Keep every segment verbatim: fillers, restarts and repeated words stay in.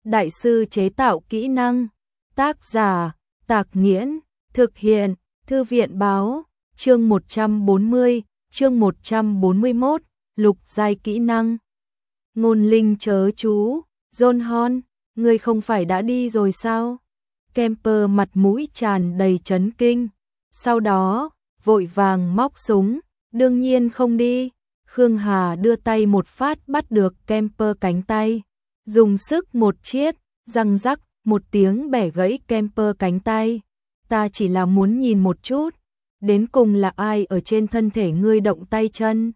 đại sư chế tạo kỹ năng. Tác giả, Tạc Nghiễn, thực hiện, Thư viện báo, chương một trăm bốn mươi, chương một trăm bốn mươi mốt, lục giai kỹ năng. Ngôn linh chớ chú, John Hon, ngươi không phải đã đi rồi sao? Kemper mặt mũi tràn đầy chấn kinh, sau đó, vội vàng móc súng, đương nhiên không đi. Khương Hà đưa tay một phát bắt được Kemper cánh tay, dùng sức một chiết, răng rắc, một tiếng bẻ gãy Kemper cánh tay. Ta chỉ là muốn nhìn một chút, đến cùng là ai ở trên thân thể ngươi động tay chân.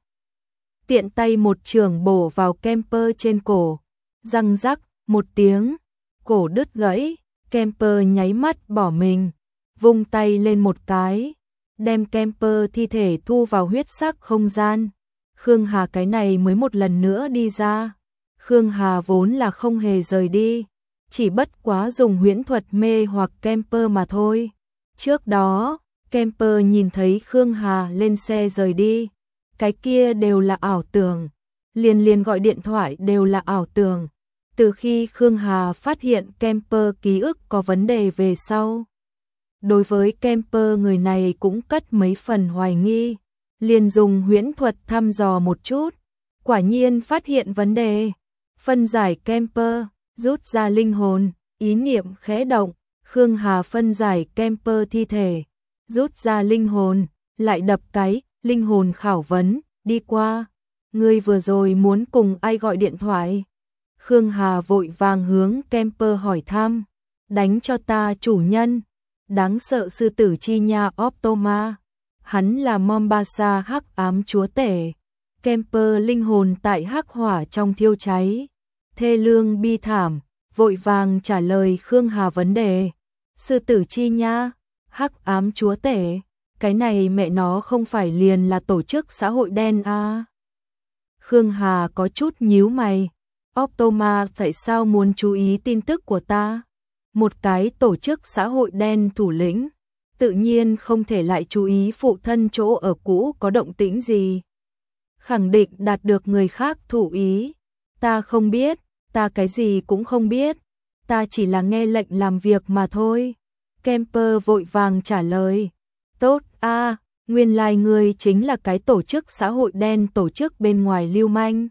Tiện tay một chưởng bổ vào Kemper trên cổ, răng rắc, một tiếng, cổ đứt gãy, Kemper nháy mắt bỏ mình, vung tay lên một cái, đem Kemper thi thể thu vào huyết sắc không gian. Khương Hà cái này mới một lần nữa đi ra. Khương Hà vốn là không hề rời đi, chỉ bất quá dùng huyễn thuật mê hoặc Kemper mà thôi. Trước đó, Kemper nhìn thấy Khương Hà lên xe rời đi, cái kia đều là ảo tưởng, liền liền gọi điện thoại đều là ảo tưởng. Từ khi Khương Hà phát hiện Kemper ký ức có vấn đề về sau, đối với Kemper người này cũng cất mấy phần hoài nghi, liền dùng huyễn thuật thăm dò một chút, quả nhiên phát hiện vấn đề. Phân giải Kemper, rút ra linh hồn, ý niệm khẽ động, Khương Hà phân giải Kemper thi thể, rút ra linh hồn, lại đập cái, linh hồn khảo vấn, đi qua. Ngươi vừa rồi muốn cùng ai gọi điện thoại? Khương Hà vội vàng hướng Kemper hỏi thăm. Đánh cho ta chủ nhân. Đáng sợ sư tử chi nha Optoma. Hắn là Mombasa hắc ám chúa tể. Kemper linh hồn tại hắc hỏa trong thiêu cháy. Thê lương bi thảm, vội vàng trả lời Khương Hà vấn đề. Sư tử chi nha, hắc ám chúa tể, cái này mẹ nó không phải liền là tổ chức xã hội đen à? Khương Hà có chút nhíu mày. Optoma tại sao muốn chú ý tin tức của ta? Một cái tổ chức xã hội đen thủ lĩnh, tự nhiên không thể lại chú ý phụ thân chỗ ở cũ có động tĩnh gì. Khẳng định đạt được người khác thủ ý. Ta không biết, ta cái gì cũng không biết, ta chỉ là nghe lệnh làm việc mà thôi. Kemper vội vàng trả lời. Tốt a, à, nguyên lai ngươi chính là cái tổ chức xã hội đen tổ chức bên ngoài lưu manh.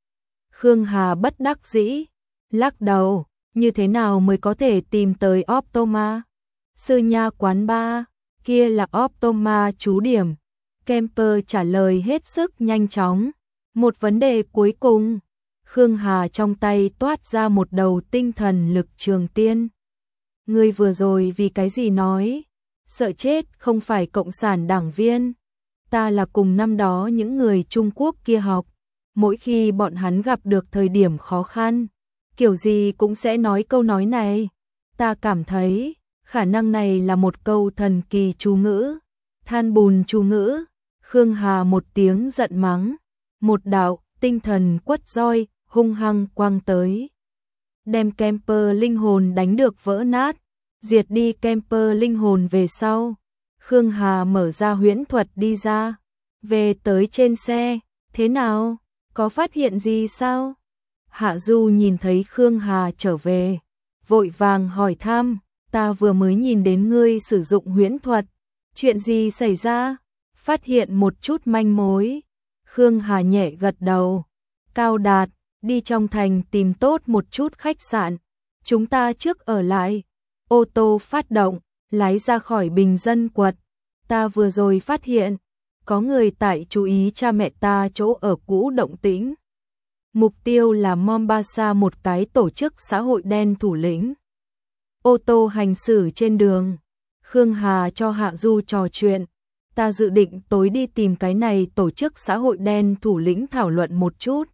Khương Hà bất đắc dĩ, lắc đầu, như thế nào mới có thể tìm tới Optoma? Sư nha quán ba, kia là Optoma trú điểm. Kemper trả lời hết sức nhanh chóng. Một vấn đề cuối cùng, Khương Hà trong tay toát ra một đầu tinh thần lực trường tiên. Ngươi vừa rồi vì cái gì nói? Sợ chết không phải cộng sản đảng viên. Ta là cùng năm đó những người Trung Quốc kia học. Mỗi khi bọn hắn gặp được thời điểm khó khăn, kiểu gì cũng sẽ nói câu nói này. Ta cảm thấy, khả năng này là một câu thần kỳ chú ngữ. Than bùn chú ngữ. Khương Hà một tiếng giận mắng. Một đạo, tinh thần quất roi, hung hăng quăng tới. Đem Kemper linh hồn đánh được vỡ nát. Diệt đi Kemper linh hồn về sau. Khương Hà mở ra huyễn thuật đi ra. Về tới trên xe, thế nào? Có phát hiện gì sao? Hạ Du nhìn thấy Khương Hà trở về, vội vàng hỏi thăm. Ta vừa mới nhìn đến ngươi sử dụng huyễn thuật. Chuyện gì xảy ra? Phát hiện một chút manh mối. Khương Hà nhẹ gật đầu. Cao Đạt, đi trong thành tìm tốt một chút khách sạn. Chúng ta trước ở lại. Ô tô phát động, lái ra khỏi bình dân quật. Ta vừa rồi phát hiện, có người tại chú ý cha mẹ ta chỗ ở cũ động tĩnh. Mục tiêu là Mombasa, một cái tổ chức xã hội đen thủ lĩnh. Ô tô hành xử trên đường. Khương Hà cho Hạ Du trò chuyện. Ta dự định tối đi tìm cái này tổ chức xã hội đen thủ lĩnh thảo luận một chút.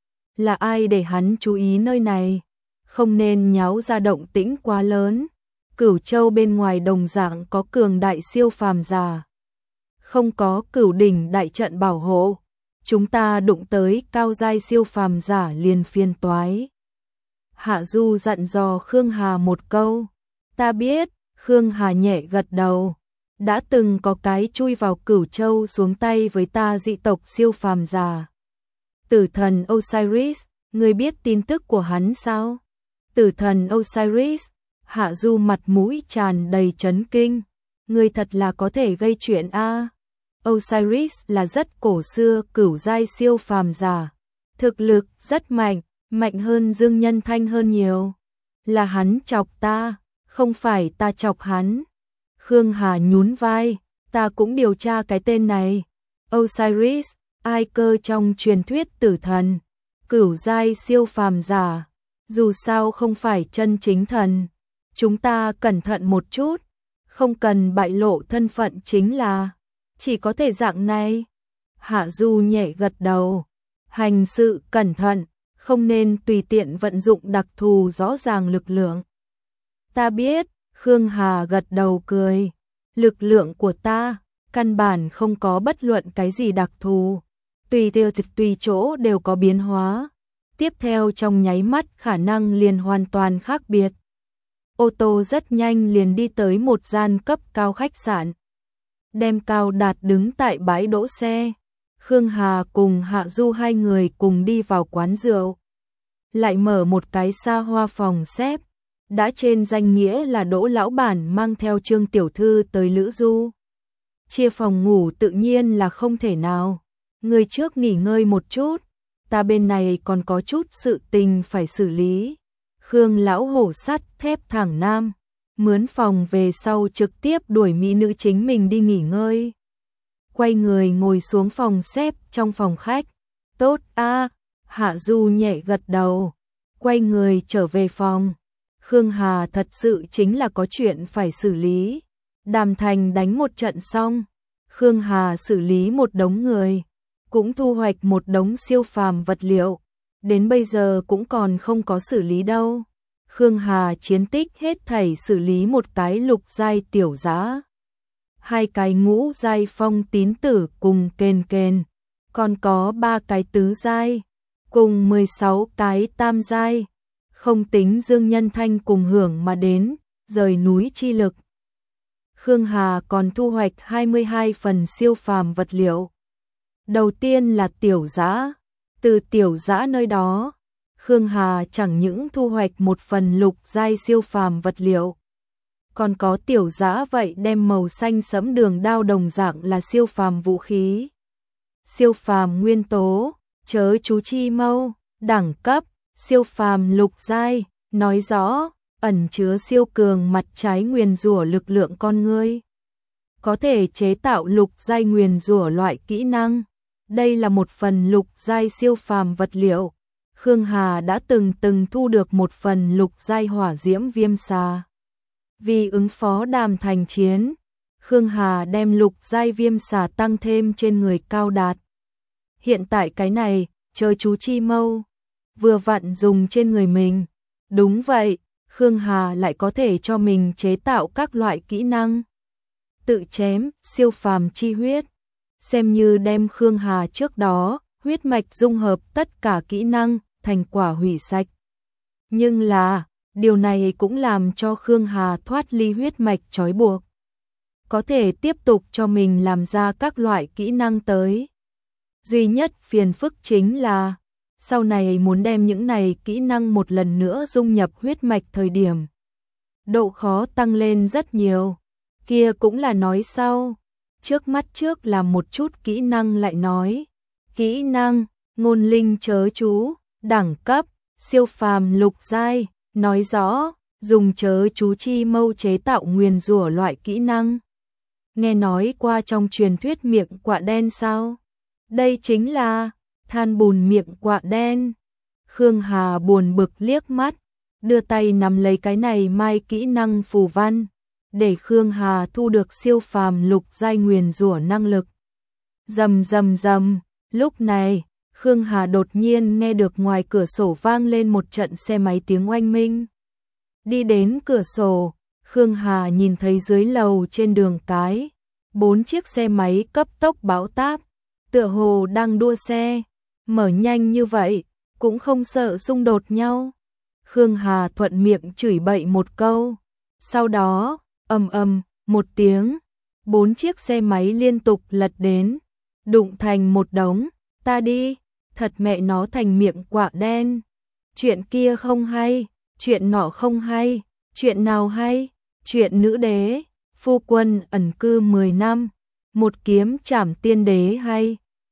Là ai để hắn chú ý nơi này? Không nên nháo ra động tĩnh quá lớn. Cửu Châu bên ngoài đồng dạng có cường đại siêu phàm giả. Không có Cửu đỉnh đại trận bảo hộ, chúng ta đụng tới cao giai siêu phàm giả liền phiền toái. Hạ Du dặn dò Khương Hà một câu. Ta biết. Khương Hà nhẹ gật đầu. Đã từng có cái chui vào Cửu Châu xuống tay với ta dị tộc siêu phàm giả. Tử thần Osiris, ngươi biết tin tức của hắn sao? Tử thần Osiris, Hạ Du mặt mũi tràn đầy chấn kinh. Người thật là có thể gây chuyện a. À. Osiris là rất cổ xưa cửu giai siêu phàm giả. Thực lực rất mạnh, mạnh hơn Dương Nhân Thanh hơn nhiều. Là hắn chọc ta, không phải ta chọc hắn. Khương Hà nhún vai, ta cũng điều tra cái tên này. Osiris, ai cơ trong truyền thuyết tử thần, cửu giai siêu phàm giả, dù sao không phải chân chính thần. Chúng ta cẩn thận một chút, không cần bại lộ thân phận chính là, chỉ có thể dạng này. Hạ Du nhẹ gật đầu, hành sự cẩn thận, không nên tùy tiện vận dụng đặc thù rõ ràng lực lượng. Ta biết, Khương Hà gật đầu cười, lực lượng của ta, căn bản không có bất luận cái gì đặc thù, tùy tiêu thực tùy chỗ đều có biến hóa, tiếp theo trong nháy mắt khả năng liền hoàn toàn khác biệt. Ô tô rất nhanh liền đi tới một gian cấp cao khách sạn. Đem Cao Đạt đứng tại bãi đỗ xe. Khương Hà cùng Hạ Du hai người cùng đi vào quán rượu. Lại mở một cái xa hoa phòng xếp. Đã trên danh nghĩa là Đỗ lão bản mang theo Trương tiểu thư tới Lữ Du. Chia phòng ngủ tự nhiên là không thể nào. Người trước nghỉ ngơi một chút. Ta bên này còn có chút sự tình phải xử lý. Khương lão hổ sắt thép thẳng nam, mướn phòng về sau trực tiếp đuổi mỹ nữ chính mình đi nghỉ ngơi. Quay người ngồi xuống phòng xếp trong phòng khách. Tốt a, Hạ Du nhẹ gật đầu, quay người trở về phòng. Khương Hà thật sự chính là có chuyện phải xử lý. Đàm Thành đánh một trận xong, Khương Hà xử lý một đống người, cũng thu hoạch một đống siêu phàm vật liệu. Đến bây giờ cũng còn không có xử lý đâu. Khương Hà chiến tích hết thảy xử lý một cái lục giai tiểu giá, hai cái ngũ giai phong tín tử cùng kền kền, còn có ba cái tứ giai, cùng mười sáu cái tam giai, không tính Dương Nhân Thanh cùng hưởng mà đến, rời núi chi lực. Khương Hà còn thu hoạch hai mươi hai phần siêu phàm vật liệu. Đầu tiên là tiểu giã. Từ tiểu giã nơi đó, Khương Hà chẳng những thu hoạch một phần lục giai siêu phàm vật liệu, còn có tiểu giã vậy đem màu xanh sẫm đường đao đồng dạng là siêu phàm vũ khí. Siêu phàm nguyên tố, chớ chú chi mâu, đẳng cấp, siêu phàm lục giai, nói rõ, ẩn chứa siêu cường mặt trái nguyền rủa lực lượng con người. Có thể chế tạo lục giai nguyền rủa loại kỹ năng. Đây là một phần lục giai siêu phàm vật liệu. Khương Hà đã từng từng thu được một phần lục giai hỏa diễm viêm xà. Vì ứng phó Đàm Thành chiến, Khương Hà đem lục giai viêm xà tăng thêm trên người Cao Đạt. Hiện tại cái này, chớ chú chi mâu, vừa vặn dùng trên người mình. Đúng vậy, Khương Hà lại có thể cho mình chế tạo các loại kỹ năng. Tự chém, siêu phàm chi huyết. Xem như đem Khương Hà trước đó, huyết mạch dung hợp tất cả kỹ năng, thành quả hủy sạch. Nhưng là, điều này cũng làm cho Khương Hà thoát ly huyết mạch trói buộc. Có thể tiếp tục cho mình làm ra các loại kỹ năng tới. Duy nhất phiền phức chính là, sau này muốn đem những này kỹ năng một lần nữa dung nhập huyết mạch thời điểm. Độ khó tăng lên rất nhiều. Kia cũng là nói sau. Trước mắt trước là một chút kỹ năng lại nói. Kỹ năng, ngôn linh chớ chú, đẳng cấp, siêu phàm lục giai, nói rõ, dùng chớ chú chi mâu chế tạo nguyền rủa loại kỹ năng. Nghe nói qua trong truyền thuyết miệng quạ đen sao? Đây chính là than bùn miệng quạ đen. Khương Hà buồn bực liếc mắt, đưa tay nắm lấy cái này mai kỹ năng phù văn, để Khương Hà thu được siêu phàm lục giai nguyền rủa năng lực. Rầm rầm rầm, lúc này, Khương Hà đột nhiên nghe được ngoài cửa sổ vang lên một trận xe máy tiếng oanh minh. Đi đến cửa sổ, Khương Hà nhìn thấy dưới lầu trên đường cái, bốn chiếc xe máy cấp tốc báo táp, tựa hồ đang đua xe, mở nhanh như vậy, cũng không sợ xung đột nhau. Khương Hà thuận miệng chửi bậy một câu, sau đó, ầm ầm, một tiếng, bốn chiếc xe máy liên tục lật đến, đụng thành một đống, ta đi, thật mẹ nó thành miệng quạ đen. Chuyện kia không hay, chuyện nọ không hay, chuyện nào hay, chuyện nữ đế, phu quân ẩn cư mười năm, một kiếm trảm tiên đế hay.